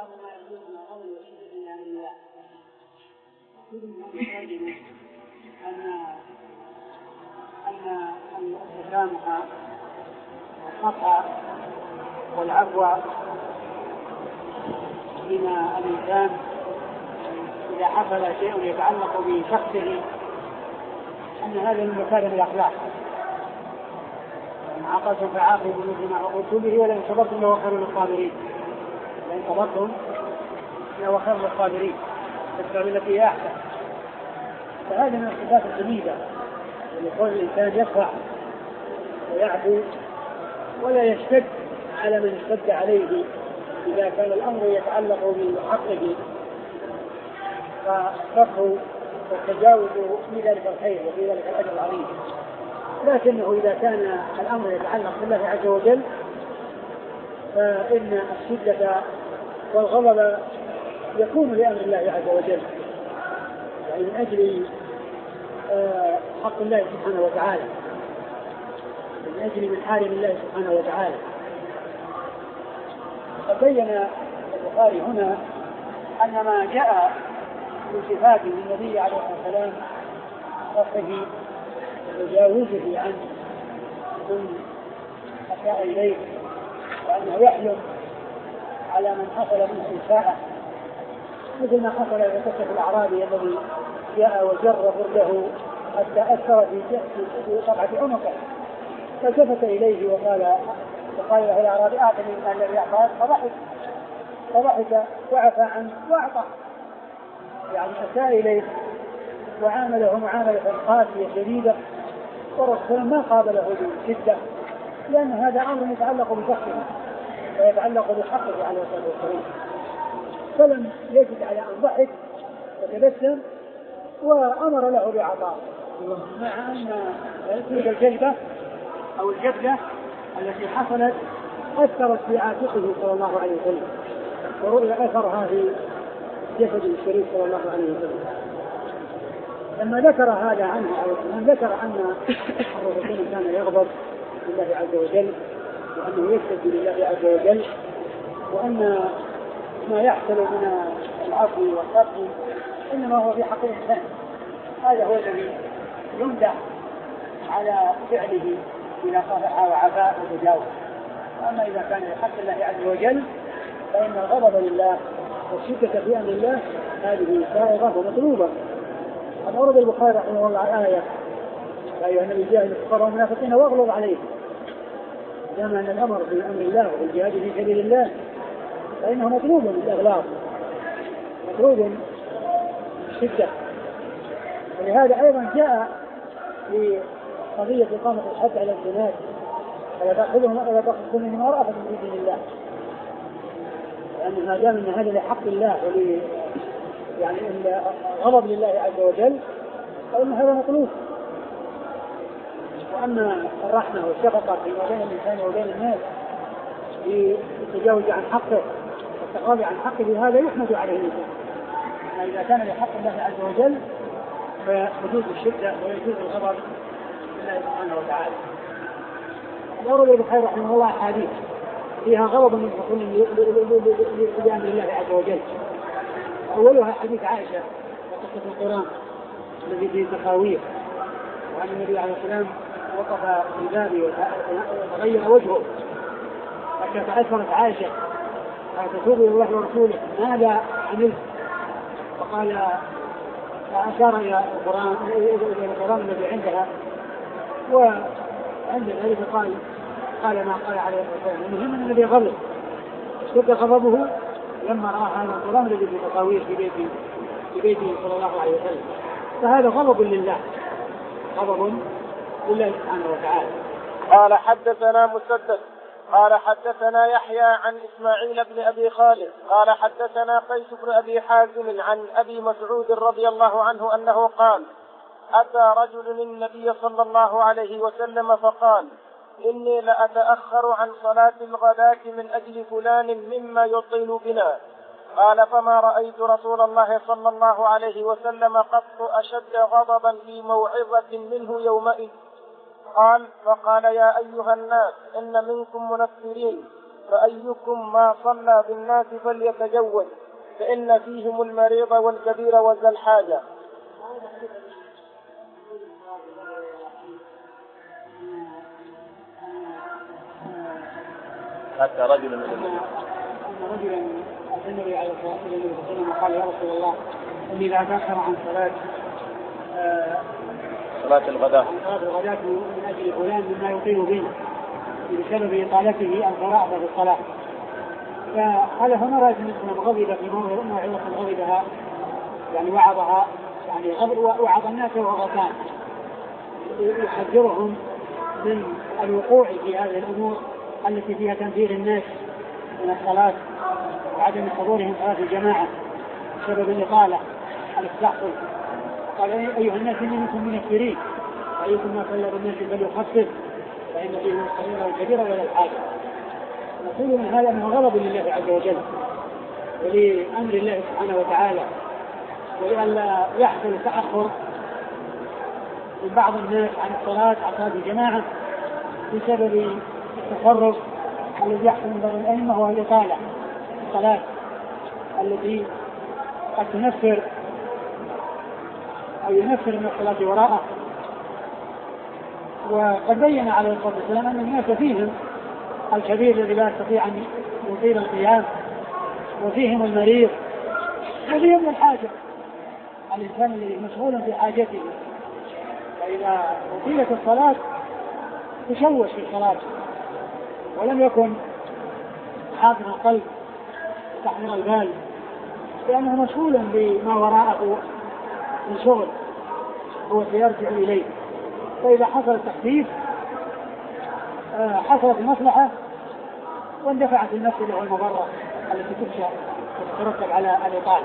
أن التسامح والصفح والعفو من الإنسان إذا حصل شيء يتعلق بشخصه أن هذا من مكارم الأخلاق. إن عاقبتم فعاقبوا بمثل ما عوقبتم به ولئن صبرتم لهو خير للصابرين. لئن صبرتم لهو خير للصابرين تدفع بالتي هي أحسن. فهذا من الصفات الحميدة يقول الإنسان يصفح ويعفو ولا يشتد على من اشتد عليه إذا كان الأمر يتعلق بحقه فصفه والتجاوز في ذلك الخير وفي ذلك الأجر العظيم. لكنه إذا كان الأمر يتعلق بالله عز وجل فإن الشدة والغضب يكون لأمر الله عز وجل يعني من أجل حق الله سبحانه وتعالى من أجل محارم الله سبحانه وتعالى. فبين البخاري هنا أن ما جاء من صفات النبي عليه الصلاة والسلام صفه وتجاوزه عن من أساء إليه وأنه يحلم على من حصل منه إساءة مثل ما حصل في قصة الأعرابي الذي جاء وجر برده حتى أثر في طبعة عنقه فالتفت إليه وقال وقال له الأعرابي أعطني من الذي أعطاك فضحك فضحك وعفى عنه وأعطى يعني أساء إليه وعامله معاملة قاسية شديدة والرسول ما قابله بشدة لأن هذا أمر يتعلق بشخصه ويتعلق بحقه عليه الصلاة والسلام فلم يجد على أن ضحك وتبسم وأمر له بعطاء مع أن تلك الجلبة أو الجبلة التي حصلت أثرت في عاتقه صلى الله عليه وسلم ورؤي أثرها في جسد الشريف صلى الله عليه وسلم. لما ذكر هذا عنه من ذكر أن الرسول كان يغضب لله عز وجل وأنه يشتد لله عز وجل وأن ما يحصل من العفو والصفح إنما هو في حق الإنسان. هذا هو الذي يمدح على فعله إذا صفح وعفا وتجاوز. أما إذا كان لحق الله عز وجل فإن الغضب لله والشدة في أمر الله هذه سائغة ومطلوبة. قد أورد البخاري رحمه الله آية يا أيها النبي جاهد الكفار والمنافقين واغلظ عليهم كما أن الأمر بأمر الله والجهاد في سبيل الله فإنه مطلوب بالإغلاظ مطلوب بالشدة. ولهذا أيضا جاء في قضية إقامة الحد على الزناد ولا تأخذهم ولا تأخذهم من مرأة من دين الله لأن ما دام أن هذا لحق الله ولي يعني غضب لله عز وجل فإن هذا مطلوب. وأما الرحمة والشفقة فيما بين الإنسان وبين الناس في التجاوز عن حقه والتغاضي عن حقه هذا يحمد عليه الإنسان إذا كان لحق الله عز وجل فحدود الشدة ويجوز الغضب لله سبحانه وتعالى. ورد البخاري رحمه الله حديث فيها غضب من حصول لأمر الله عز وجل. أولها حديث عائشة وقصة القرآن الذي فيه تخاويف، وأن النبي عليه السلام وقف في الباب وتغير وجهه حتى تأثرت عائشة فتتوب إلى الله ورسوله ماذا عملت؟ فقال فأشار إلى القرآن إلى القرآن الذي عندها، وعند ذلك قال قال ما قال عليه الصلاة والسلام. المهم أن النبي غضب اشتد غضبه لما رأى هذا القرآن الذي في تصاوير في بيته في بيته صلى الله عليه وسلم. فهذا غضب لله، غضب لله سبحانه وتعالى. قال حدثنا مسدد قال حدثنا يحيى عن إسماعيل بن أبي خالد قال حدثنا قيس بن أبي حازم عن أبي مسعود رضي الله عنه أنه قال أتى رجل النبي صلى الله عليه وسلم فقال إني لأتأخر عن صلاة الغداة من أجل فلان مما يطيل بنا. قال فما رأيت رسول الله صلى الله عليه وسلم قط أشد غضبا في موعظة منه يومئذ. قال فقال يا أيها الناس إن منكم منفرين فأيكم ما صلى بالناس فليتجوز فإن فيهم المريض والكبير وذا الحاجة. حتى رجل من النبي رجلا النبي عليه الصلاة والسلام قال يا رسول الله إني لا أتأخر عن صلاة صلاة الغداء صلاة الغداة من أجل فلان مما يطيل به بسبب إطالته القراءة في الصلاة. فقال هنا رأيت مثل غضب في موعظة غضبها يعني وعظها يعني وعظ الناس وغضبان يحذرهم من الوقوع في هذه الأمور التي فيها تنفير الناس من الصلاة وعدم حضورهم صلاة الجماعة بسبب الإطالة الاستحصل. قال أيها الناس إني منكم منفرين أيكم ما صلى بالناس فليخفف فإن فيهم الصغير والكبير ولا الحاجة. نقول من هذا أنه غضب لله عز وجل ولأمر الله سبحانه وتعالى، ولئلا يحصل تأخر من بعض الناس عن الصلاة عن صلاة الجماعة بسبب التفرق الذي يحصل من بعض الأئمة وهو الإطالة الصلاة التي قد تنفر أو ينفر من الصلاة وراءه. وقد بين عليه الصلاة والسلام أن الناس فيهم الكبير الذي لا يستطيع أن يطيل القيام وفيهم المريض وفيهم الحاجة الإنسان الذي مشغول في حاجته، فإذا أطيلت الصلاة تشوش في الصلاة ولم يكن حاضر القلب تحضير البال لأنه مشغول بما وراءه من شغل هو سيرجع إليه. فإذا حصل التخفيف حصلت المصلحة واندفعت النفس له المضرة التي تخشى وتترتب على الإطالة.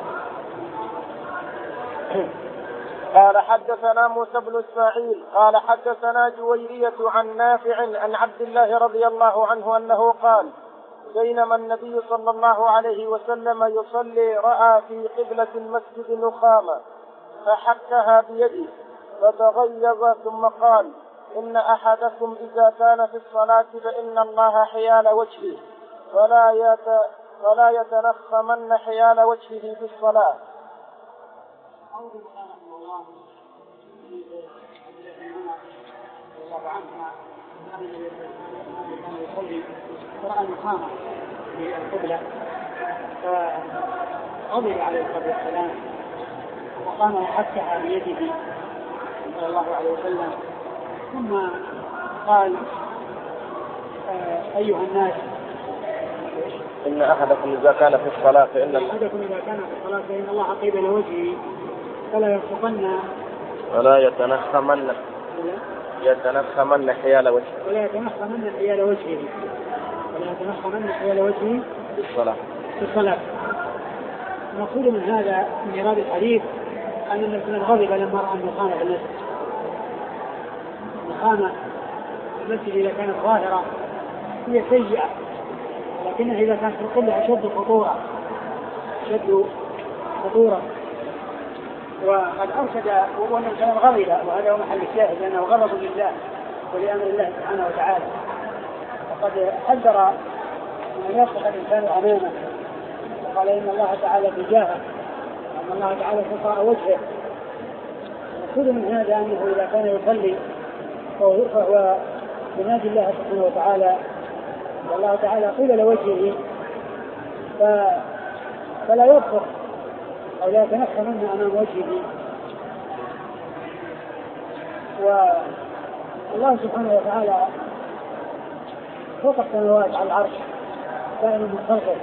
قال حدثنا موسى بن إسماعيل قال حدثنا جويرية عن نافع عن عبد الله رضي الله عنه أنه قال بينما النبي صلى الله عليه وسلم يصلي رأى في قبلة المسجد نخامة فحكها بيده فتغيظ ثم قال إن أحدكم إذا كان في الصلاة فإن الله حيال وجهه ولا يت... ولا يتنخمن حيال وجهه في الصلاة. قرأ نخامة في القبلة فغضب عليه الصلاة والسلام وقام وحكها بيده صلى الله عليه وسلم ثم قال أيها الناس إن أحدكم إذا كان في الصلاة فإن أحدكم إذا كان في الصلاة فإن الله قبل وجهه فلا يرفقن ولا يتنخمن يتنخمن حيال وجهه ولا يتنخمن حيال وجهه ولا يتنخمن حيال وجهه في الصلاة في الصلاة. نقول من هذا من إيراد الحديث أن النبي صلى الله عليه وسلم غضب لما رأى النخامة في المسجد. النخامة في المسجد إذا كانت ظاهرة هي سيئة، لكنها إذا كانت في القبلة أشد خطورة أشد الخطورة. وقد أرشد وأن الكلام غضب، وهذا هو محل الشاهد، لأنه غضب لله ولأمر الله سبحانه وتعالى. وقد حذر أن يصلح الإنسان أمامه، وقال إن الله تعالى تجاهه، وأن الله تعالى تلقاء وجهه. المقصود من هذا أنه إذا كان يصلي فهو ينادي الله سبحانه وتعالى، والله تعالى قبل وجهه فلا يبصر أو لا يتنحى منه أمام وجهه. والله سبحانه وتعالى فوق السماوات على العرش دائما من خلقه.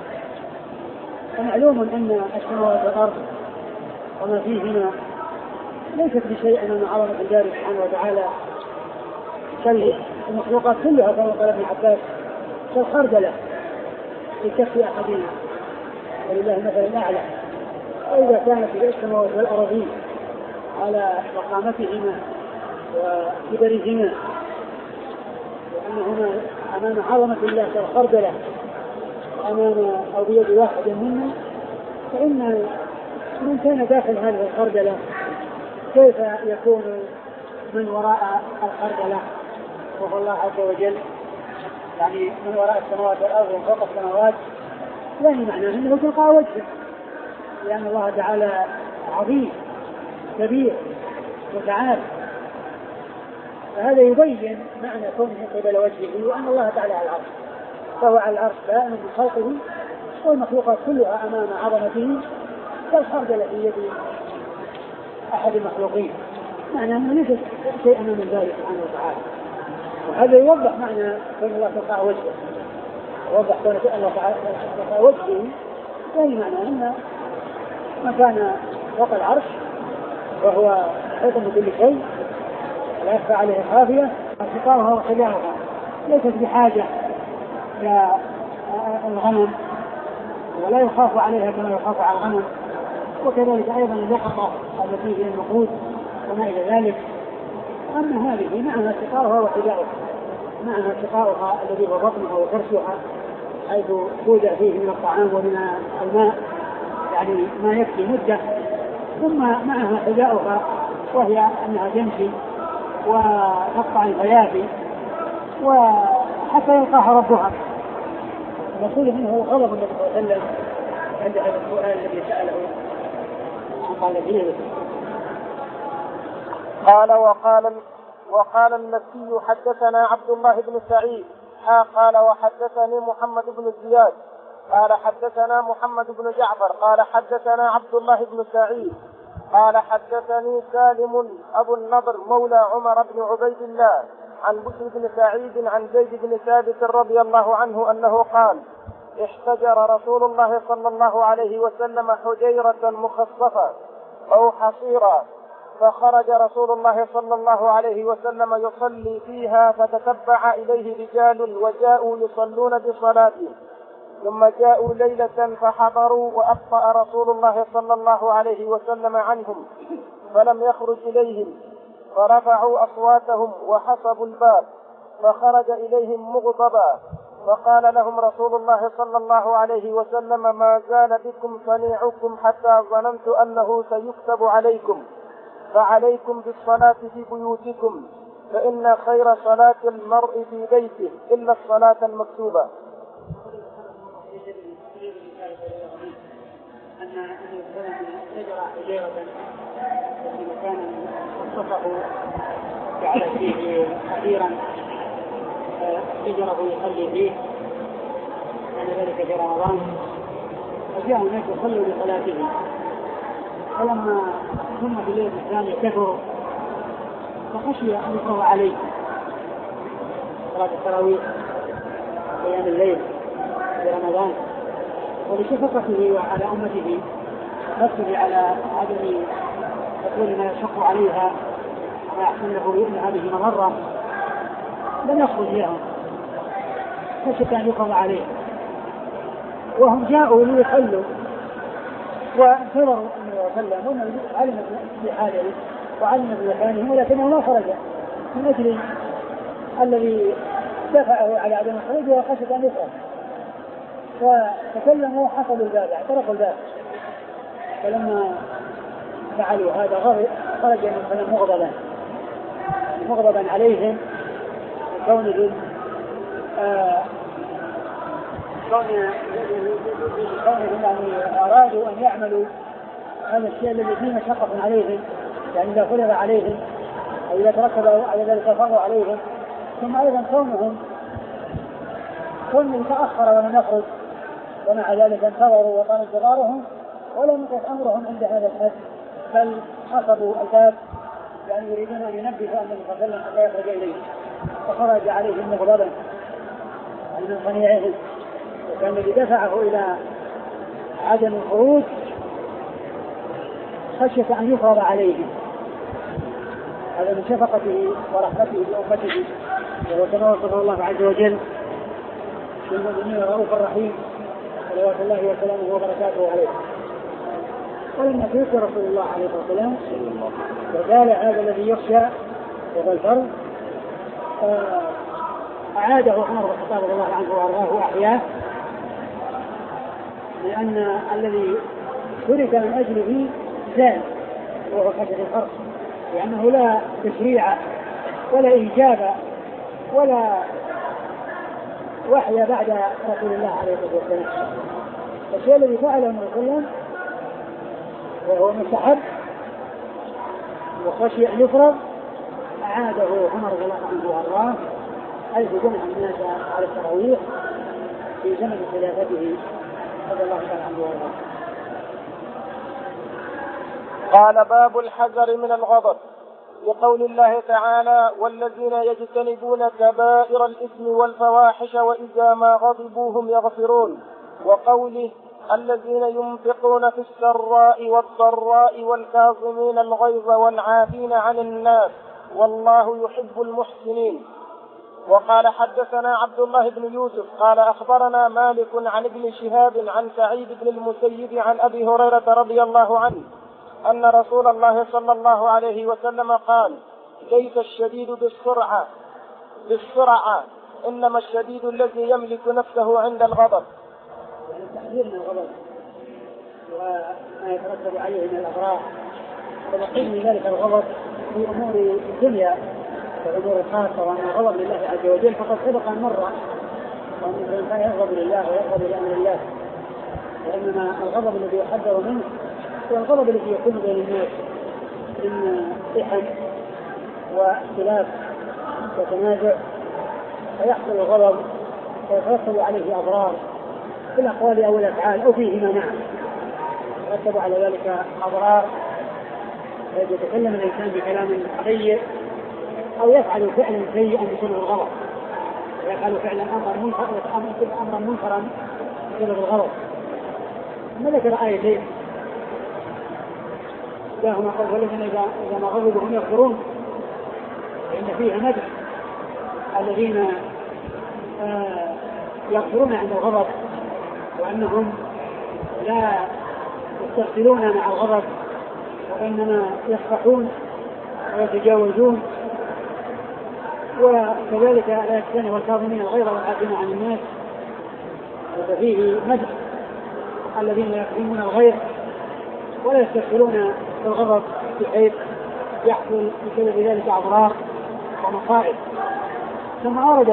ومعلوم أن السماوات والأرض وما فيهما ليست بشيء أمام عظمة الله سبحانه وتعالى، المخلوقات كلها كما قال ابن عباس كالخردلة في كف أحدنا ولله المثل الأعلى. وإذا كانت السماوات والأرضين على مقامتهما وكبرهما وأنهما أمام عظمة الله كالخردلة أمام أو بيد واحد منا، فإن من كان داخل هذه الخردلة كيف يكون من وراء الخردلة وهو الله عز وجل، يعني من وراء السماوات والأرض وفوق السماوات، يعني معناه أنه تلقى وجهه، لأن الله تعالى عظيم كبير متعال. فهذا يبين معنى كونه قبل وجهه وأن الله تعالى على العرش، فهو على العرش دائما من خلقه، والمخلوقات كلها أمام عظمته كالخردلة في يد أحد المخلوقين، معنى أنه ليس شيئا من ذلك سبحانه وتعالى. وهذا يوضح معنى كون الله تلقى وجهه، يوضح كون الله تعالى تلقى وجهه، يعني معنى أن مكان فوق العرش وهو حيث من كل شيء لا يخفى عليه خافية، ارتقاؤها وخلاؤها ليست بحاجة إلى الغنم ولا يخاف عليها كما يخاف على الغنم، وكذلك أيضا اللقطة التي هي النقود وما إلى ذلك. أما هذه معنى ارتقاؤها وخلاؤها، معنى ارتقاؤها الذي هو بطنها وفرشها حيث توجع فيه من الطعام ومن الماء، يعني ما يكفي مدة، ثم معها حذاؤها وهي أنها تمشي وتقطع الفيافي وحتى يلقاها ربها. المقصود منه غضب النبي صلى الله عليه وسلم عند هذا السؤال الذي سأله قال فيه. قال وقال وقال المكي حدثنا عبد الله بن سعيد قال وحدثني محمد بن زياد قال حدثنا محمد بن جعفر قال حدثنا عبد الله بن سعيد قال حدثني سالم أبو النضر مولى عمر بن عبيد الله عن بشر بن سعيد عن زيد بن ثابت رضي الله عنه أنه قال احتجر رسول الله صلى الله عليه وسلم حجيرة مخصفة أو حصيرا، فخرج رسول الله صلى الله عليه وسلم يصلي فيها، فتتبع إليه رجال وجاءوا يصلون بصلاته، ثم جاءوا ليلة فحضروا وأبطأ رسول الله صلى الله عليه وسلم عنهم فلم يخرج إليهم، فرفعوا أصواتهم وحصبوا الباب، فخرج إليهم مغضبا، فقال لهم رسول الله صلى الله عليه وسلم ما زال بكم صنيعكم حتى ظننت أنه سيكتب عليكم، فعليكم بالصلاة في بيوتكم، فإن خير صلاة المرء في بيته إلا الصلاة المكتوبة. أن الإنسان شجرة حجيرة في مكان وصفه جعل فيه كثيرا شجرة يصلي فيه، كان ذلك في رمضان، فجاء الناس يصلوا لصلاته، فلما ثم في الليل الثاني كثروا فخشي أن يقرأ عليه صلاة التراويح قيام الليل في رمضان، ولشفقته على أمته نفسه على عدم تكون ما يشق عليها وما يحسن له بإذن هذه مضرة لم يخرج لهم، خشي أن يقرأ عليه، وهم جاءوا ليصلوا وانتظروا النبي صلى الله عليه وسلم وانه علم بحاله وعلم بمكانه، ولكنه ما خرج من اجل الذي دفعه على عدم الخروج وخشيه ان يخرج، فتكلموا وحصلوا الباب، اعترفوا الباب فلما فعلوا هذا خرج من مغضبا مغضبا عليهم كونهم آه كونهم يعني أرادوا أن يعملوا هذا الشيء الذي فيه مشقة عليهم، يعني إذا فرض عليهم أو إذا ترتب على ذلك الفرض عليهم. ثم أيضا كونهم كونهم تأخر ولم يخرج، ومع ذلك انتظروا وطال انتظارهم ولم يقف أمرهم عند هذا الحد، بل حسبوا الباب يعني يريدون أن ينبهوا النبي صلى الله عليه وسلم حتى يخرج إليه، فخرج عليهم مغضبا من صنيعهم. وكان الذي دفعه إلى عدم الخروج خشية أن يفرض عليهم، هذا من شفقته ورحمته بأمته، وهو كما وصفه الله عز وجل بالمؤمنين رؤوف رحيم صلوات الله وسلامه وبركاته عليه. ولما توفي رسول الله عليه الصلاة والسلام وقال هذا الذي يخشى وهو الفرض أعاده عمر بن الخطاب رضي الله عنه وأرضاه وأحياه، لأن الذي ترك من أجله زاد وهو خشية الفرض، لأنه لا تشريع ولا إجابة ولا وحي بعد رسول الله عليه الصلاة والسلام. الشيء الذي فعله النبي صلى الله عليه وسلم وهو مستحب وخشي أن يفرض أعاده عمر رضي الله عنه وأرضاه، حيث جمع الناس على التراويح في زمن خلافته رضي الله عنه وأرضاه. قال باب الحذر من الغضب، لقول الله تعالى والذين يجتنبون كبائر الإثم والفواحش وإذا ما غضبوا هم يغفرون، وقوله الذين ينفقون في السراء والضراء والكاظمين الغيظ والعافين عن الناس والله يحب المحسنين. وقال حدثنا عبد الله بن يوسف قال أخبرنا مالك عن ابن شهاب عن سعيد بن المسيب عن أبي هريرة رضي الله عنه أن رسول الله صلى الله عليه وسلم قال ليس الشديد بالسرعة بالسرعة إنما الشديد الذي يملك نفسه عند الغضب. يعني التحذير من الغضب وما يترتب عليه من الأضرار، ونقل من ذلك الغضب في أمور الدنيا والأمور الخاصة، وأن الغضب لله عز وجل فقد سبق مرة وأن الإنسان يغضب لله ويغضب لأمر الله، وإنما الغضب الذي يحذر منه هو الغضب الذي يكون بين الناس من إحن واختلاف وتنازع، فيحصل الغضب ويترتب عليه أضرار في الأقوال أو الأفعال أو فيهما معا، يترتب على ذلك أضرار، يتكلم الإنسان بكلام سيء أو يفعل فعلا سيئا بسبب الغضب، ويفعل فعلا أمرا منكرا أمرا منكرا بسبب الغضب. ثم ذكر آيتين لهم قال والذين إذا ما غضبوا هم يغفرون، فإن فيه مدح الذين آه يغفرون عند الغضب، وأنهم لا يستغفرون مع الغضب وإنما يصفحون ويتجاوزون، وكذلك لا يكتنوا والكاظمين الغيظ والعافين عن الناس، وفيه مدح الذين يكتمون الغيظ ولا يستغفرون الغضب بحيث يحصل بسبب ذلك أضرار ومصائب. ثم أورد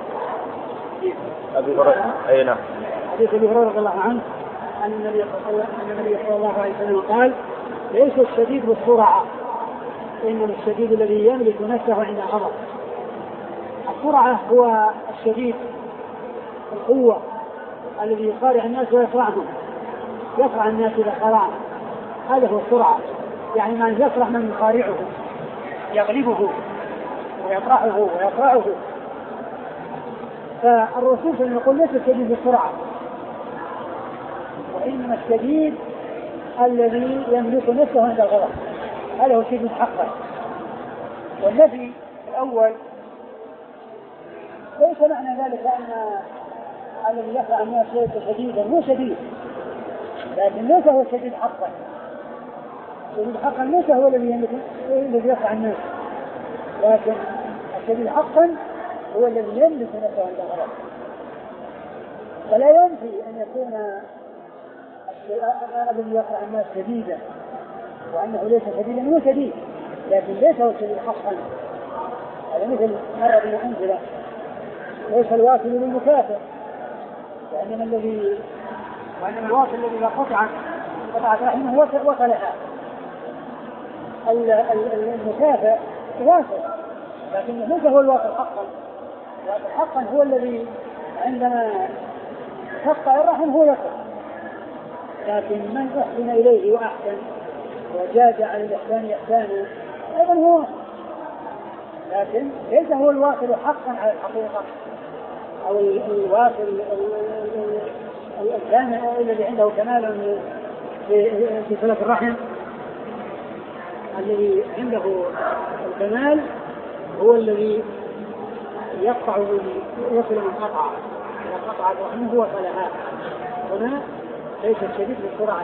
أبي هريرة أي نعم حديث أبي هريرة رضي الله عنه أن النبي صلى الله عليه وسلم قال ليس الشديد بالسرعة إنما الشديد الذي يملك نفسه عند الغضب. السرعة هو الشديد القوة الذي يصارع الناس ويصرعهم، يصرع الناس إذا صرعهم، هذا هو السرعة، يعني ما يصرع من يصارعه يغلبه ويطرحه ويصرعه. فالرسول صلى الله عليه وسلم يقول ليس الشديد بالسرعة، وإنما الشديد الذي يملك نفسه عند الغضب، هذا هو الشديد حقا. والنفي الأول ليس معنى ذلك أن الذي يصرع الناس ليس شديدا، مو شديد، لكن ليس هو الشديد حقا. الشديد حقا ليس هو الذي يملك الذي يصرع الناس، لكن الشديد حقا هو الذي يملك نفسه عند الغضب. فلا ينفي أن يكون الذي يقرأ الناس شديدا وأنه ليس شديدا هو شديد لكن ليس هو شديد حقا. هذا مثل مرة من الأمثلة ليس الواصل للمكافئ وإنما الذي وإنما الواصل الذي إذا قطعت قطعت رحمه وصلها. المكافئ واصل لكن ليس هو الواصل حقا. الواصل حقا هو الذي عندما تقطع الرحم هو يصل، لكن من أحسن إليه وأحسن وجاد على الإحسان إحسانا أيضا هو، لكن ليس هو الواصل حقا على الحقيقة أو الواصل الكامل الذي عنده كمال في صلة الرحم. الذي عنده الكمال هو الذي يقطع يصل من قطع إذا قطع الرحم هو صلها. هنا ليس الشديد بالسرعة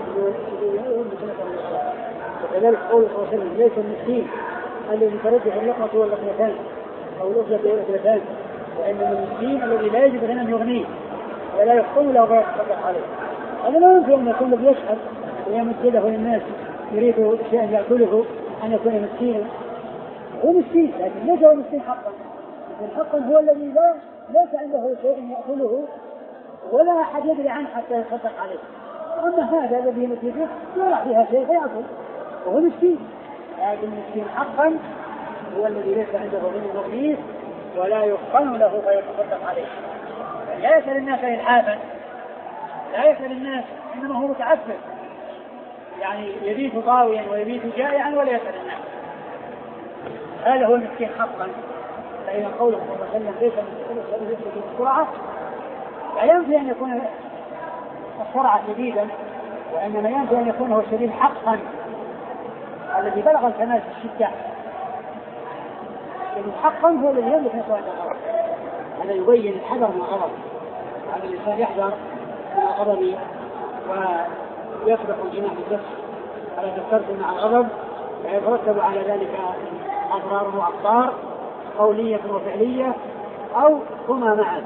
وكذلك قول صلى الله عليه وسلم ليس المسكين الذي ترجح اللقمة واللقمتان أو الأخذة والأخذتان، وإنما المسكين الذي لا يجب أن يغنيه ولا يحكم له ويتصدق عليه. هذا لا يمكن أن يكون الذي يشهد ويمثله للناس يريد شيئا يأكله أن يكون مسكينا. هو مسكين لكن ليس هو مسكين حقا. مسكين حقا هو الذي لا ليس عنده شيء يأكله ولا أحد يدري عنه حتى يتصدق عليه. أما هذا الذي يمثله يرى فيها شيء فيأكل وهو مسكين. لكن المسكين حقا هو الذي ليس عنده من المغنيث ولا يقن له فيتصدق عليه. لا يسأل الناس إلحافا، لا يسأل الناس إنما هو متعفف يعني يبيت طاويا ويبيت جائعا ولا يسأل الناس. هذا هو المسكين حقا. فإذا قوله صلى الله عليه وسلم ليس المسكين بالسرعة لا ينفي أن يكون السرعة شديدا، وإنما ينفي أن يكون هو الشديد حقا الذي بلغ الكمال في الشدة. الشديد حقا هو الذي يملك نفسه عند الغضب. هذا يبين الحذر من الغضب، وهذا الإنسان يحذر من الغضب ويسبق الجناح بالدفع على التسلسل مع الغضب، ويترتب على ذلك أضرار وأخطار قولية وفعلية أو هما معا.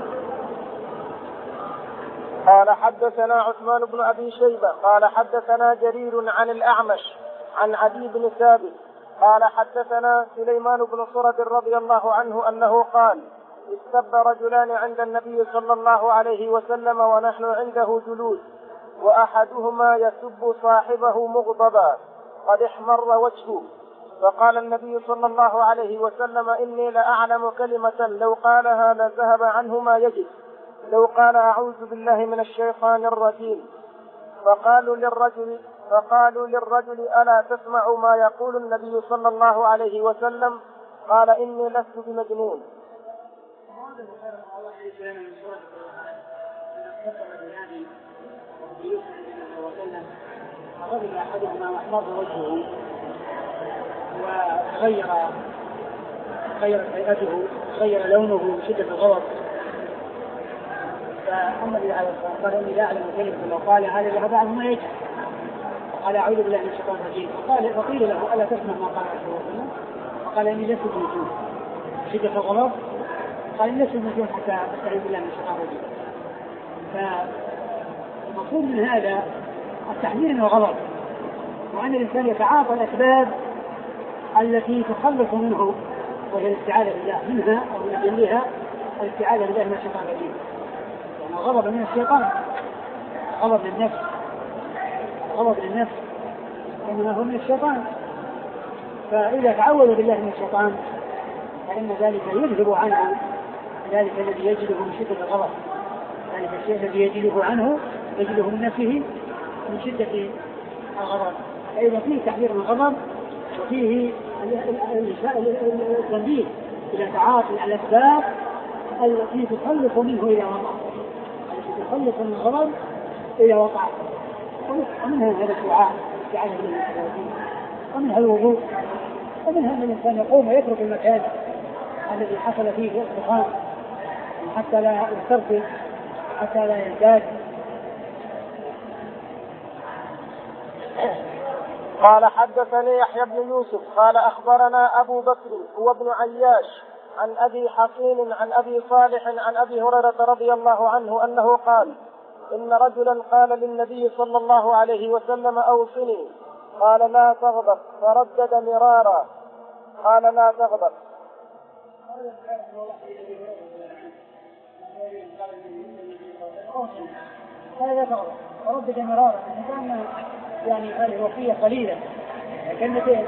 قال حدثنا عثمان بن أبي شيبة قال حدثنا جرير عن الأعمش عن عدي بن ثابت قال حدثنا سليمان بن صرد رضي الله عنه أنه قال استب رجلان عند النبي صلى الله عليه وسلم ونحن عنده جلوس، وأحدهما يسب صاحبه مغضبا قد احمر وجهه، فقال النبي صلى الله عليه وسلم إني لأعلم كلمة لو قالها لذهب عنه ما يجد، لو قال أعوذ بالله من الشيطان الرجيم. فقالوا للرجل فقالوا للرجل ألا تسمع ما يقول النبي صلى الله عليه وسلم؟ قال إني لست بمجنون. رضي أحدهما واحمر وجهه وغير غير هيئته غير لونه من شدة الغضب، فأما النبي عليه الصلاة والسلام قال إني لا أعلم كلمة لو قال هذا ذهب عنه ما يجب، قال أعوذ بالله من الشيطان الرجيم. فقال فقيل له ألا تسمع ما قال رسول الله؟ فقال إني لست بمجنون. شدة الغضب قال إني لست بمجنون حتى أستعيذ بالله من الشيطان الرجيم. فالمقصود من هذا التحذير من الغضب، وأن الإنسان يتعاطى الأسباب التي تخلص منه وهي الاستعاذة بالله منها أو من أجلها الاستعاذة بالله من الشيطان الرجيم. يعني الغضب من الشيطان، غضب للنفس، غضب للنفس إنما هو من الشيطان. فإذا تعوذ بالله من الشيطان فإن ذلك يجلب عنه ذلك الذي يجده من شدة الغضب، ذلك الشيء الذي يجده عنه يجده من نفسه من شدة الغضب. فإذا فيه تحذير من الغضب وفيه التنبيه إلى تعاطي الأسباب التي تخلص منه إلى وقع، التي تخلص من الغضب إلى وقع. ومنها هذا الدعاء استعاذة بالله من الشيطان الرجيم، ومنها الوضوء، ومنها أن الإنسان يقوم ويترك المكان الذي حصل فيه الدخان حتى لا يسترخي حتى لا يزداد. قال حدثني يحيى بن يوسف قال أخبرنا أبو بكر هو ابن عياش عن أبي حصين عن أبي صالح عن أبي هريرة رضي الله عنه أنه قال إن رجلا قال للنبي صلى الله عليه وسلم أوصني، قال لا تغضب، فردد مرارا قال لا تغضب. هذا تغضب فردد مرارا، كان يعني هذه الوصية قليلة كلمتين،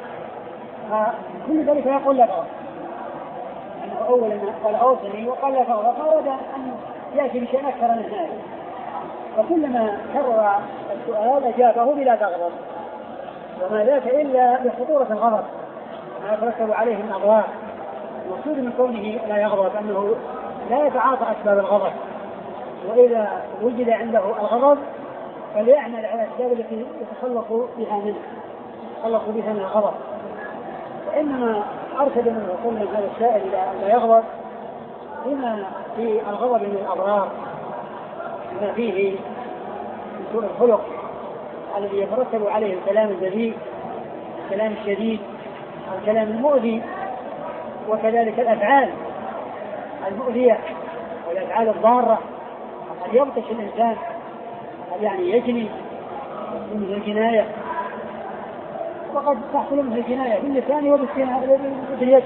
كل ذلك يقول لا تغضب، أنه أولا قال أوصني وقال لا تغضب، فأراد أن يأتي بشيء أكثر من هذا، فكلما كرر السؤال أجابه بلا تغضب، وما ذاك إلا بخطورة الغضب ما يترتب عليه من أضرار. المقصود من كونه لا يغضب أنه لا يتعاطى أسباب الغضب، وإذا وجد عنده الغضب فليعمل على الأسباب التي يتخلص بها منه يتخلص بها من الغضب. وإنما أرشد منه كل هذا السائل إلى أن لا يغضب بما في الغضب من الأضرار، ما فيه من سوء الخلق الذي يترتب عليه الكلام البذيء، الكلام الشديد، الكلام المؤذي، وكذلك الأفعال المؤذية والأفعال الضارة، أن يبطش الإنسان، أن يعني يجني من الجناية، وقد تحصل منه الجناية باللسان وباليد.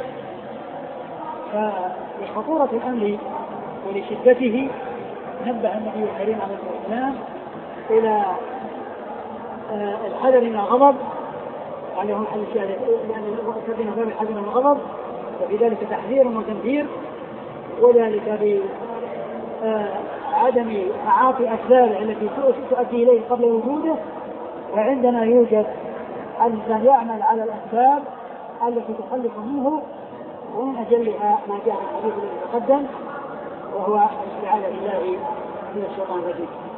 فلخطورة الأمر ولشدته نبه النبي الكريم عليه الصلاة والسلام إلى الحذر من الغضب، عليهم حديث لأن سبنا باب الحذر من الغضب، وفي ذلك تحذير وتنفير، وذلك بعدم تعاطي أسبابه التي تؤدي إليه قبل وجوده. وعندنا يوجد الإنسان يعمل على الأسباب التي تخلص منه، ومن أجلها ما جاء في الحديث الذي تقدم، وهو الاستعاذة بالله من الشيطان الرجيم.